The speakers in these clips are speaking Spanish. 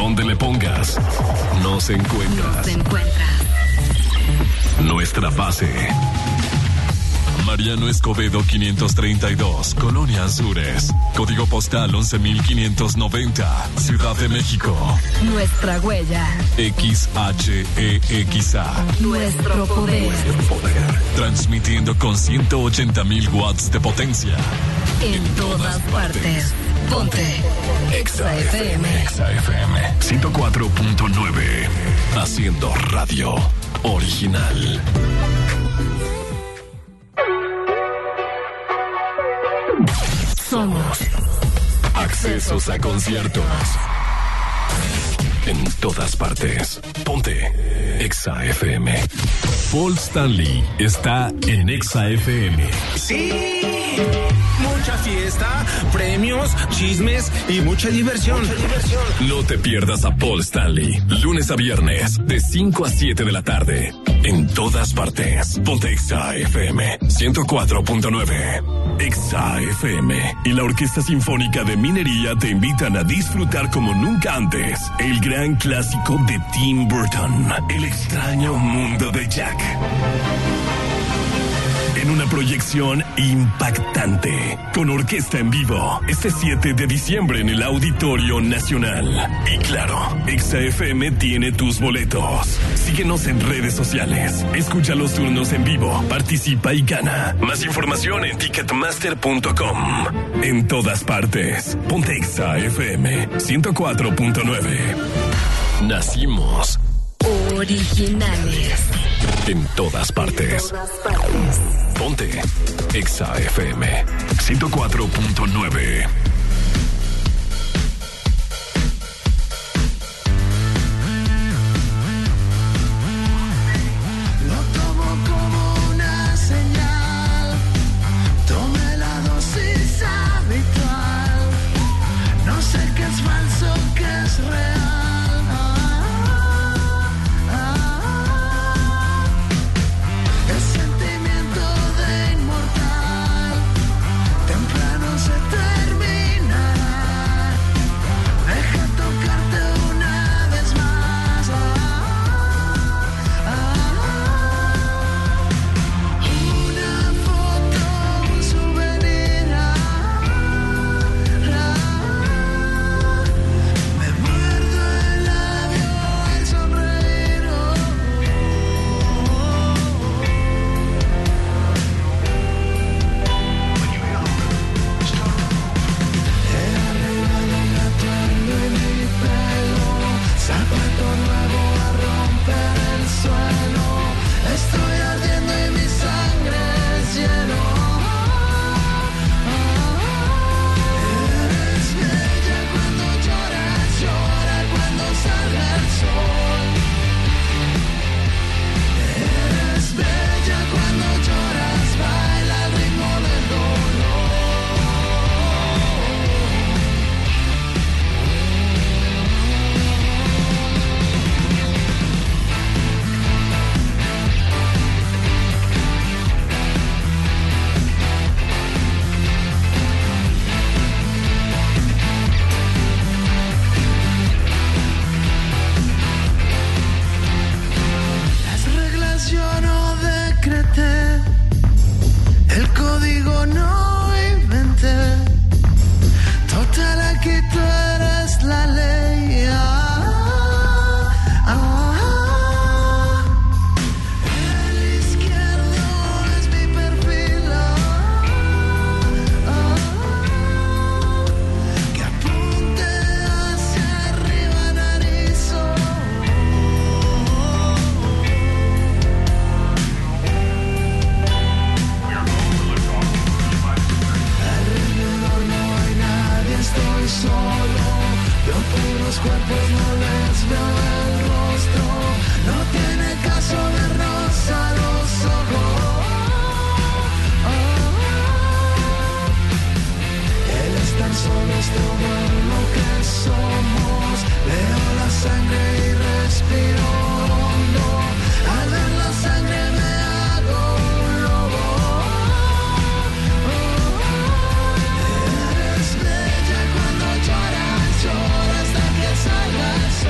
donde le pongas, nos encuentras. Nuestra base. Mariano Escobedo 532, Colonia Anzures. Código postal 11590, Ciudad de México. Nuestra huella. XHEXA. Nuestro poder. Transmitiendo con 180,000 watts de potencia. En todas partes. Ponte Exa FM. Exa FM 104.9. Haciendo radio original. Somos accesos a conciertos en todas partes. Ponte Exa FM. Paul Stanley está en Exa FM. Sí, mucha fiesta, premios, chismes y mucha diversión. No te pierdas a Paul Stanley, lunes a viernes, de 5 a 7 de la tarde. En todas partes. Ponte Exa FM 104.9. Exa FM y la Orquesta Sinfónica de Minería te invitan a disfrutar como nunca antes el gran clásico de Tim Burton, El extraño mundo de Jack. En una proyección impactante, con orquesta en vivo, este 7 de diciembre en el Auditorio Nacional. Y claro, Exa FM tiene tus boletos. Síguenos en redes sociales, escucha los turnos en vivo, participa y gana. Más información en ticketmaster.com. En todas partes, ponte Exa FM 104.9. Nacimos originales. en todas partes. Ponte Exa FM 104.9. Hasta que salga el sol.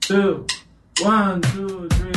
2, 1, 2, 3.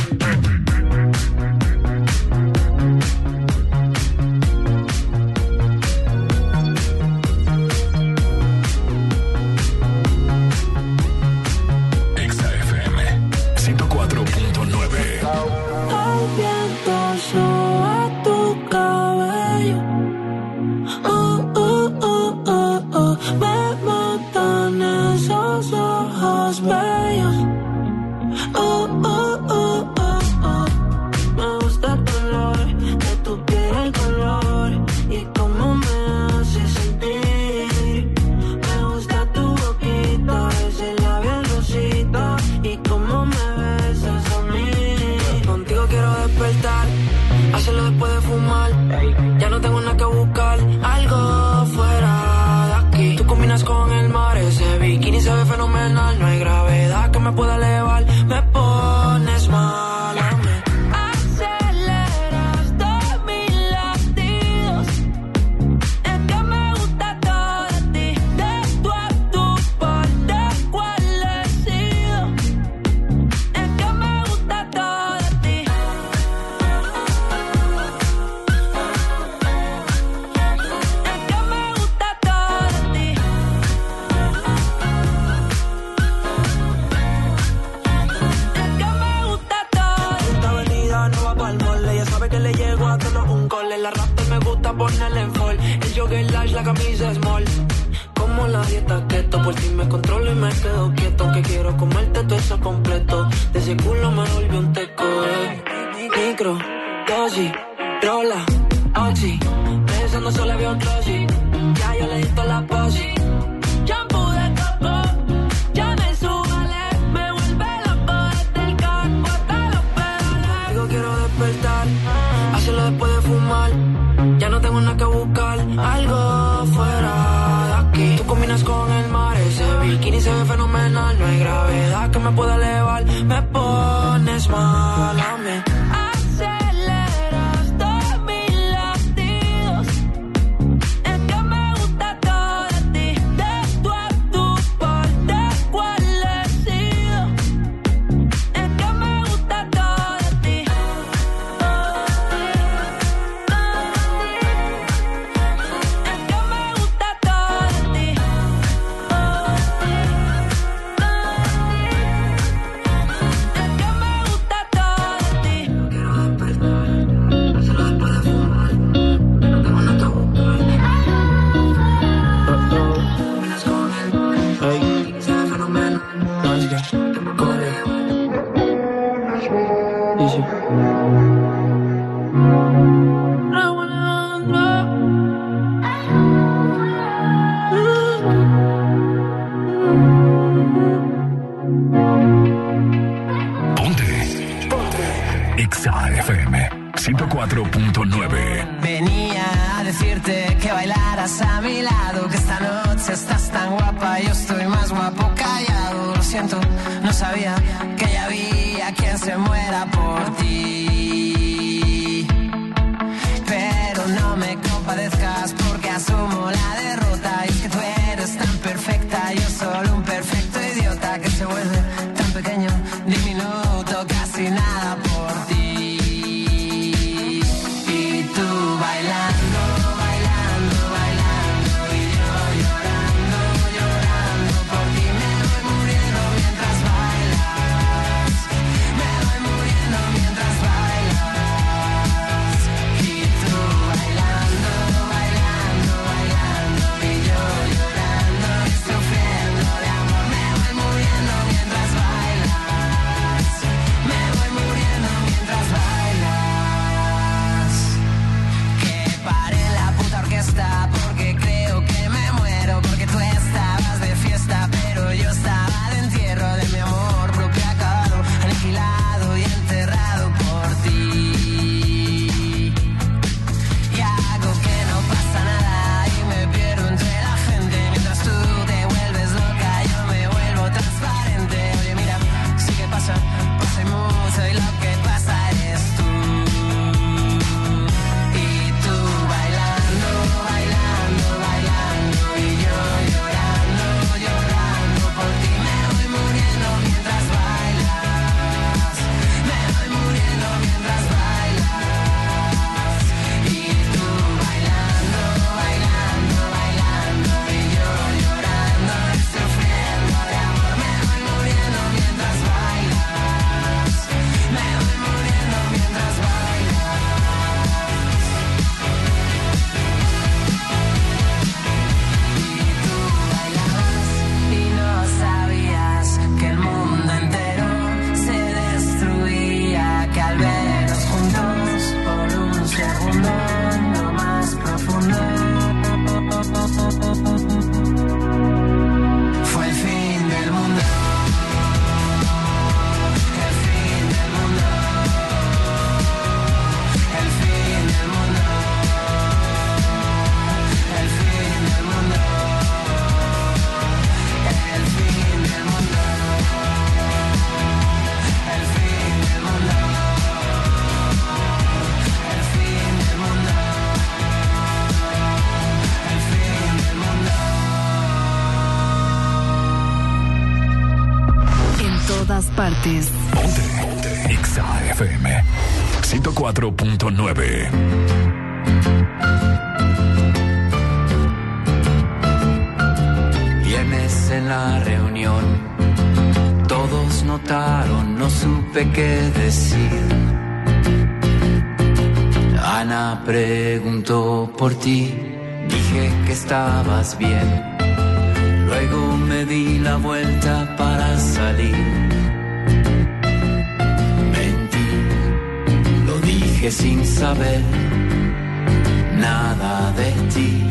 Mientras partes. Ponte Exa FM 104.9. Viernes en la reunión, todos notaron, no supe qué decir. Ana preguntó por ti, dije que estabas bien. Luego me di la vuelta para salir. Mentí, lo dije sin saber nada de ti.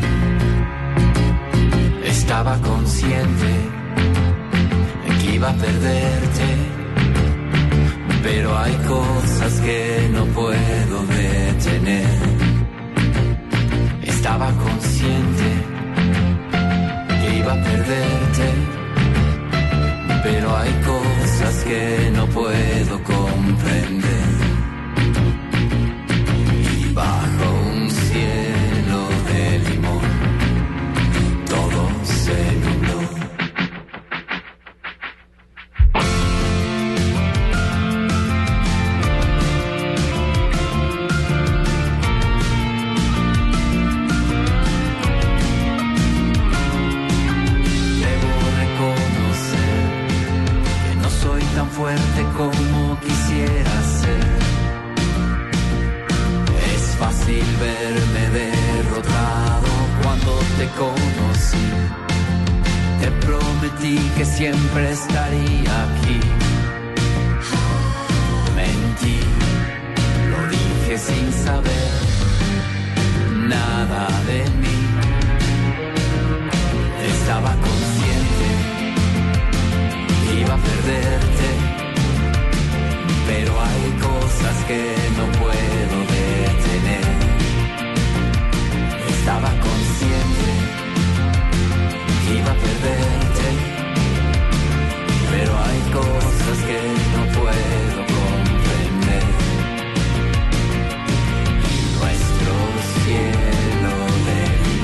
Estaba consciente de que iba a perderte, pero hay cosas que no puedo detener. Estaba consciente que iba a perderte, pero hay cosas que no puedo comprender. Y bajo un cielo de limón, todo se nubló. Fuerte como quisiera ser. Es fácil verme derrotado cuando te conocí. Te prometí que siempre estaría aquí. Mentí, lo dije sin saber nada de mí. Estaba consciente que iba a perderte, pero hay cosas que no puedo detener. Estaba consciente que iba a perderte, pero hay cosas que no puedo comprender. Y nuestro cielo de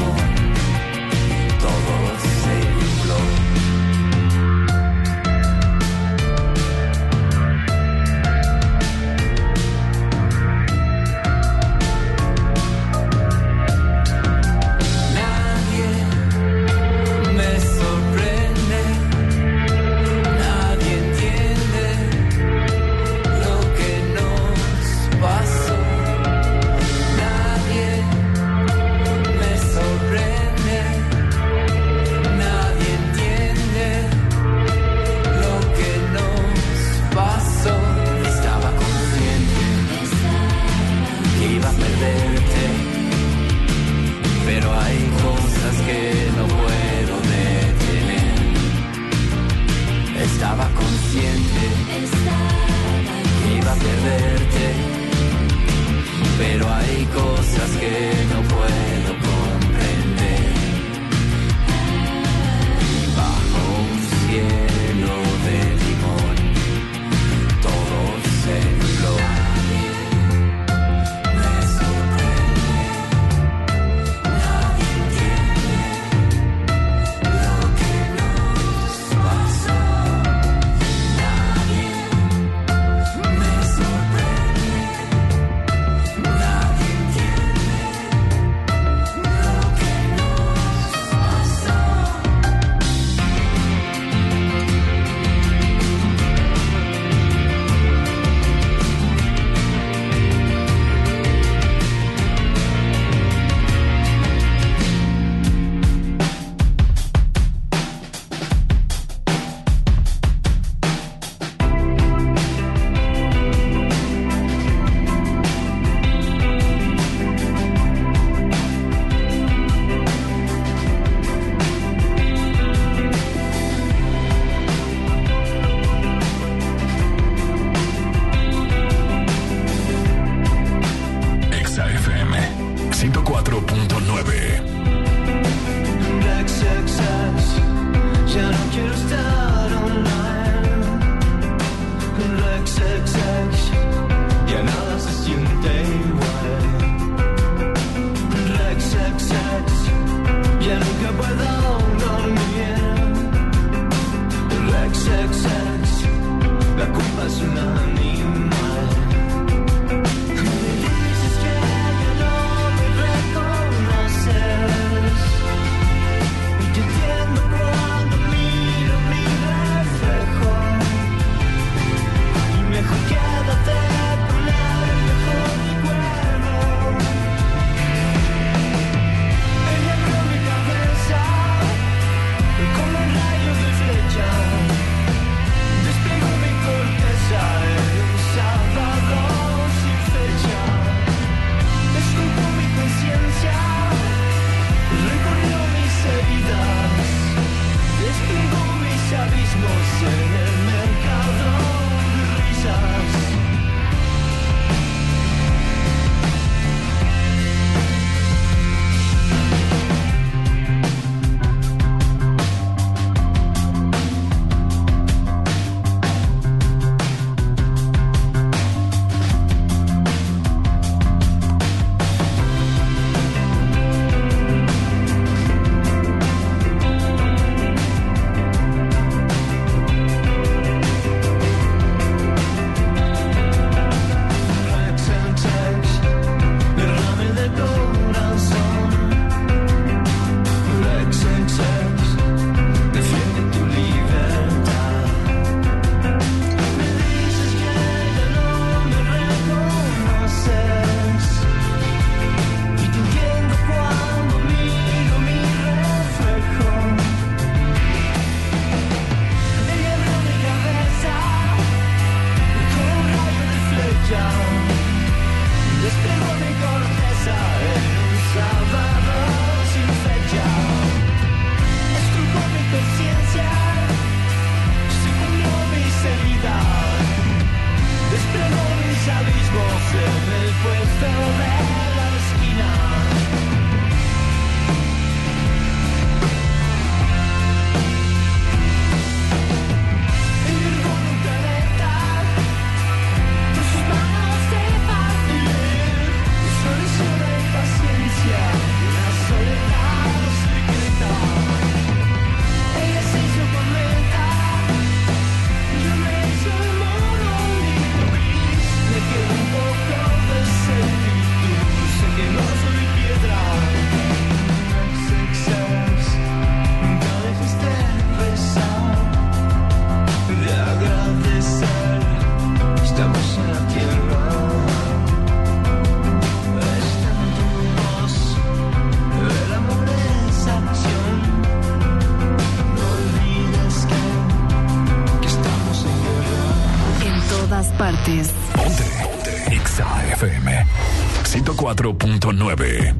104.9.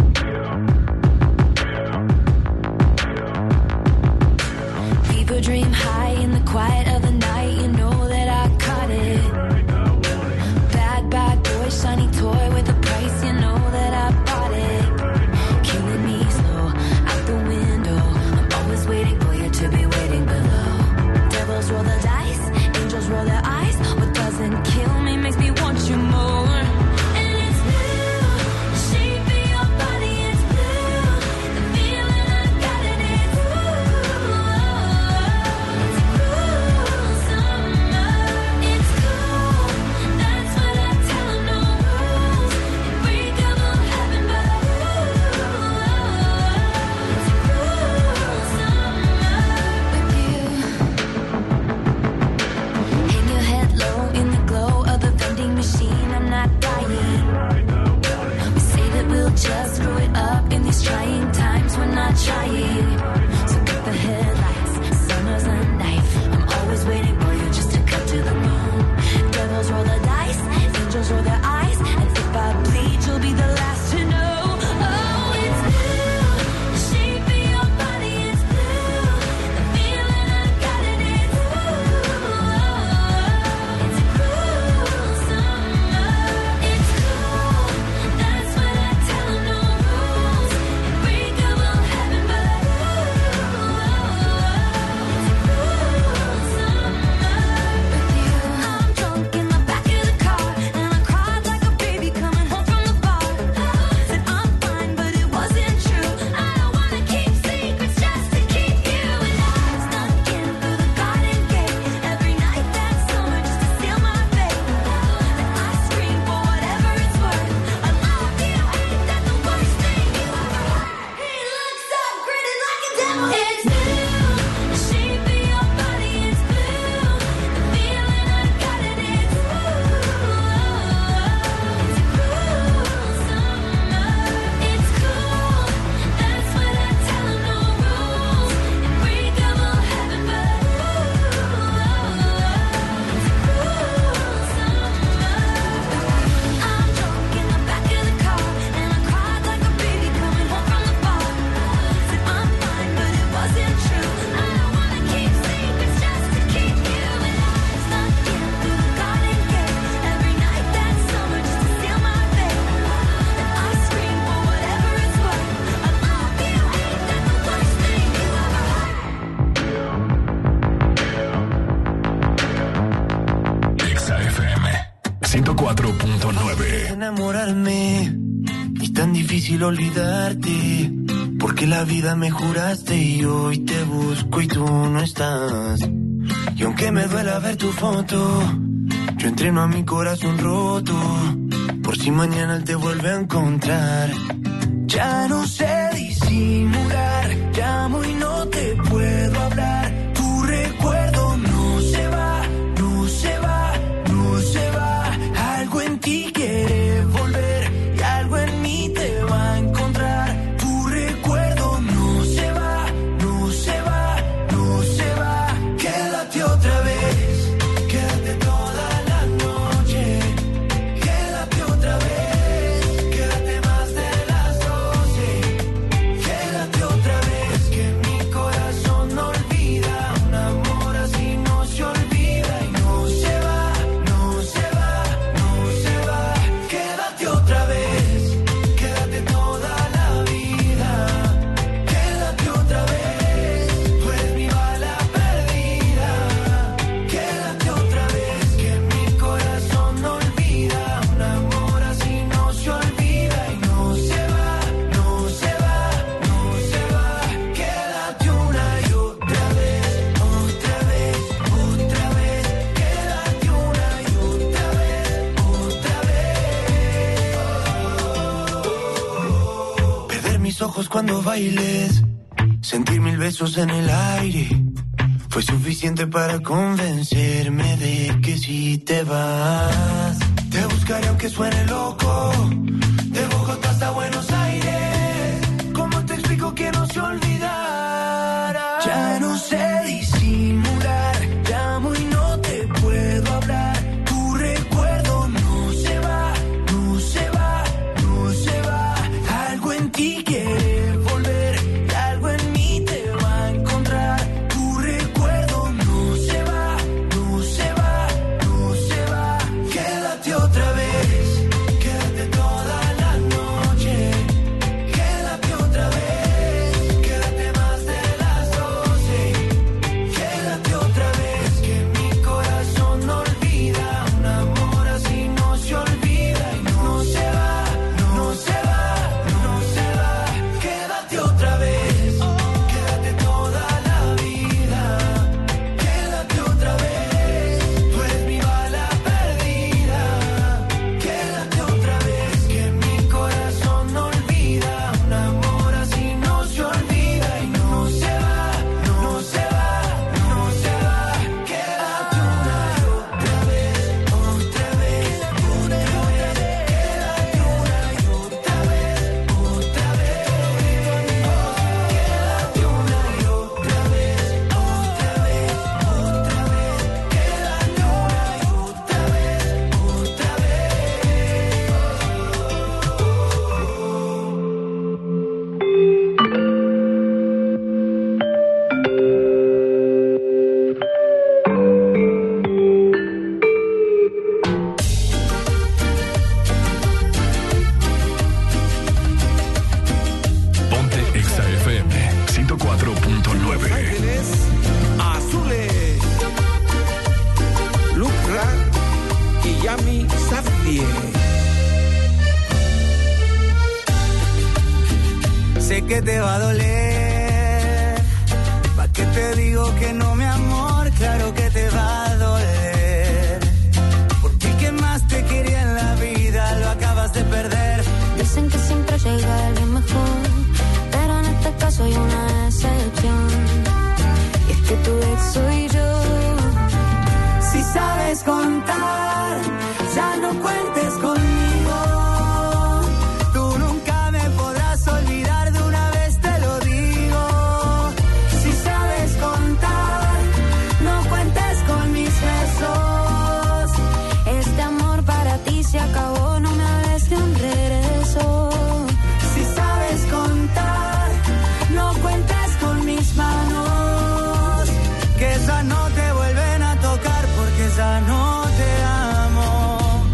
People dream high in the quiet of the night. You know that I caught it. Bad, bad boy, shiny toy with a price. You know that I bought it. Killing me slow out the window. I'm always waiting for you to be waiting below. Devils roll the dice, angels roll their eyes. What doesn't kill me makes me want you more. And it's blue, the shape of your body is blue. The feeling I got it is blue. It's cool summer, it's cool. That's what I tell 'em, no rules. Unbreakable heaven, but it's cool summer with you. Hang your head low in the glow of the vending machine. I'm not dying. We say that we'll just screw it up in these trying times. We're not trying. So cut the headlights. Summer's a knife. I'm always waiting for you just to cut to the bone. Devils roll the dice. Angels roll their eyes. And if I bleed, you'll be the last to know. Oh, it's blue. The shape of your body is blue. The feeling I got it is blue. It's cool summer. It's cool. That's what I tell 'em, no rules. Unbreakable heaven, but it's cool summer with you. I'm drunk in the back of the car, and I cried like a baby coming home from the bar. Said I'm fine, but it wasn't true. I don't wanna keep secrets just to keep you. And I snuck in through the garden gate every night that summer just to seal my fate. Then I scream for whatever it's worth. I love you, ain't that the worst thing you ever heard? He looks up, grinning like a devil. It's blue, the shape of your body is blue. The feeling I got it is blue. It's cool summer, it's cool. That's what I tell 'em, no rules. Unbreakable heaven, but it's cool summer. I'm drunk in the back of the car, and I cried like a baby coming home from the bar. Said I'm fine, but it wasn't true. I don't wanna keep secrets just to keep you. And I snuck in through the garden gate every night that summer just to seal my fate. Then I scream for whatever it's worth. I love you, ain't that the worst thing you ever heard? Exa FM 104.9. Enamorarme y tan difícil olvidarte, porque la vida me juraste y hoy te busco y tú no estás. Y aunque me duela ver tu foto, yo entreno a mi corazón roto, por si mañana él te vuelve a encontrar. Ya no sé disimular, llamo y no te puedo hablar. Tu recuerdo no se va, no se va, no se va. Algo en ti quiere volver y algo en mí te va a encontrar. Tu recuerdo no se va, no se va, no se va. Quédate otra vez, quédate toda la noche. Quédate otra vez, quédate más de las 12. Quédate otra vez, que mi corazón no olvida. Un amor así no se olvida y no se va, no se va, no se va. Quédate otra vez, quédate toda la vida. Quédate otra vez, tú eres mi bala perdida. Quédate otra vez, que mi corazón no olvida. Un amor así no se olvida y no se va, no se va, no se va. Quédate una y otra vez, otra vez, otra vez. Quédate una y otra vez, otra vez. Perder mis ojos cuando bailes, sentir 1000 besos en el aire, fue suficiente para convencerme de que si te vas, te buscaré aunque suene loco, de Bogotá hasta Buenos Aires. ¿Cómo te explico que no se olvidara? Ya no sé disimular, llamo y no te puedo hablar. Tu recuerdo no se va, no se va, no que te va a doler. ¿Pa' qué te digo que no, mi amor? Claro que te va a doler. Porque el que más te quería en la vida lo acabas de perder. Dicen que siempre llega alguien mejor, pero en este caso hay una excepción. Y es que tu ex soy yo. Si sabes contar, ya no cuentes conmigo. Tú nunca me podrás olvidar, de una vez te lo digo. Si sabes contar, no cuentes con mis besos. Este amor para ti se acabó, no me hables de un regreso. Si sabes contar, no cuentes con mis manos, que esas no te vuelven a tocar porque ya no te amo.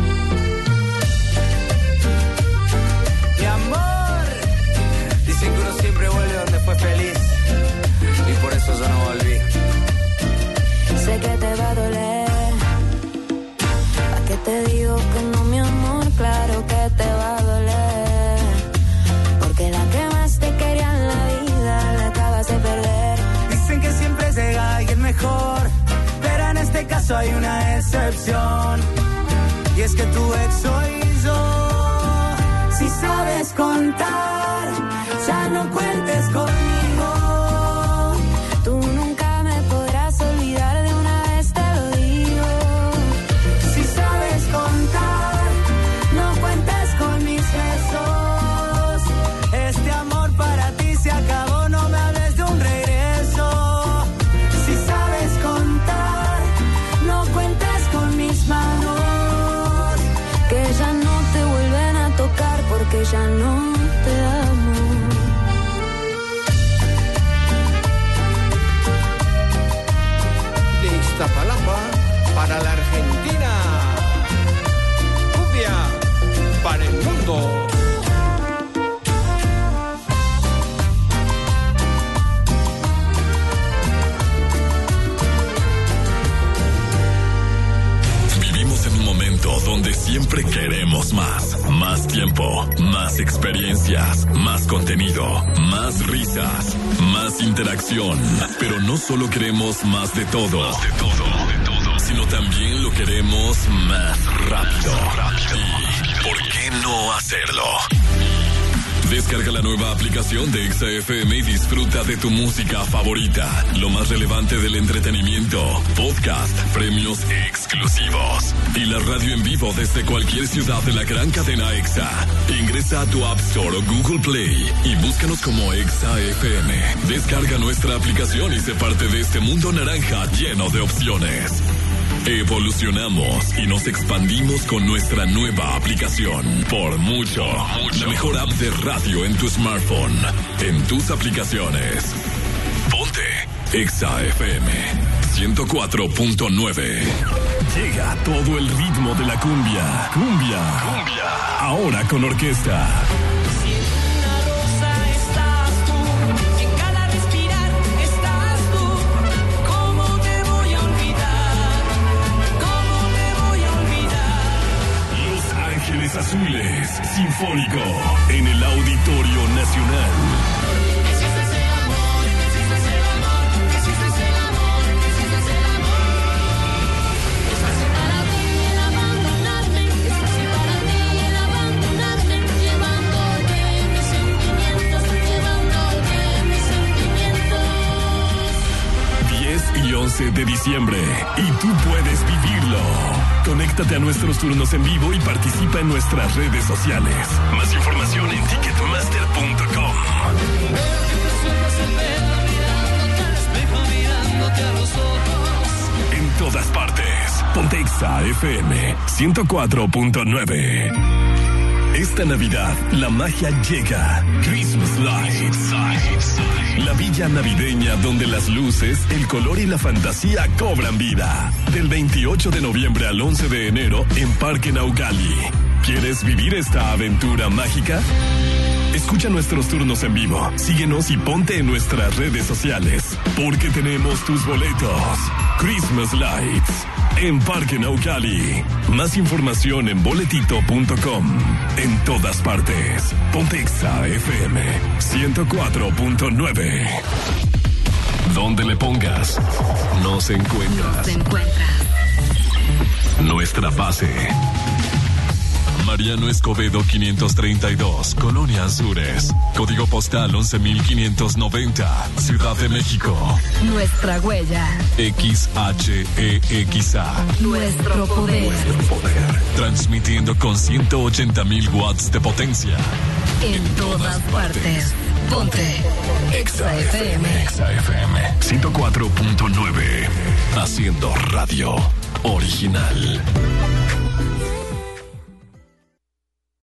Mi amor, dicen que uno siempre vuelve donde fue feliz, y por eso yo no volví. Sé que te va a doler, ¿pa' qué te digo que no, mi amor? Claro que te va a doler, porque la que más te quería en la vida la acabas de perder. Dicen que siempre llega alguien mejor, pero en este caso hay una excepción, y es que tu ex soy yo. Si sabes contar, ya no cuentes conmigo. Tú nunca me podrás olvidar, de una vez te lo digo. Si sabes contar, no cuentes con mis besos. Este amor para ti se acabó, no me hables de un regreso. Si sabes contar, no cuentes con mis manos, que ya no te vuelven a tocar porque ya no te amo. De Iztapalapa para la Argentina. Cumbia para el mundo. Vivimos en un momento donde siempre queremos más. Más tiempo, más experiencias, más contenido, más risas, más interacción. Pero no solo queremos más de todo, sino también lo queremos más rápido. ¿Y por qué no hacerlo? Descarga la nueva aplicación de XFM y disfruta de tu música favorita. Lo más relevante del entretenimiento, podcast, premios exclusivos y la radio en vivo desde cualquier ciudad de la gran cadena EXA. Ingresa a tu App Store o Google Play y búscanos como XFM. Descarga nuestra aplicación y sé parte de este mundo naranja lleno de opciones. Evolucionamos y nos expandimos con nuestra nueva aplicación. Por mucho. La mejor app de radio en tu smartphone, en tus aplicaciones. Ponte Exa FM 104.9. Llega todo el ritmo de la cumbia. Cumbia. Ahora con orquesta. Azules, sinfónico, en el Auditorio Nacional. Existe el amor, existe el amor, existe el amor, existe el amor. Es fácil para ti el abandonarme, es fácil para ti el abandonarme, llevándote mis sentimientos, llevándote mis sentimientos. 10 y 11 de diciembre, y tú puedes vivirlo. Conéctate a nuestros turnos en vivo y participa en nuestras redes sociales. Más información en ticketmaster.com. En todas partes, Pontexa FM 104.9. Esta Navidad, la magia llega. Christmas Lights. La villa navideña donde las luces, el color y la fantasía cobran vida. Del 28 de noviembre al 11 de enero en Parque Naucali. ¿Quieres vivir esta aventura mágica? Escucha nuestros turnos en vivo. Síguenos y ponte en nuestras redes sociales. Porque tenemos tus boletos. Christmas Lights en Parque Naucali. Más información en boletito.com. En todas partes. Ponte Exa FM 104.9. Donde le pongas, nos encuentras. Nuestra base. Mariano Escobedo 532, Colonia Azures. Código postal 11590, Ciudad de México. Nuestra huella. XHEXA. Nuestro poder. Transmitiendo con 180,000 watts de potencia. En todas partes. Ponte Exa FM. Exa FM 104.9. Haciendo radio original.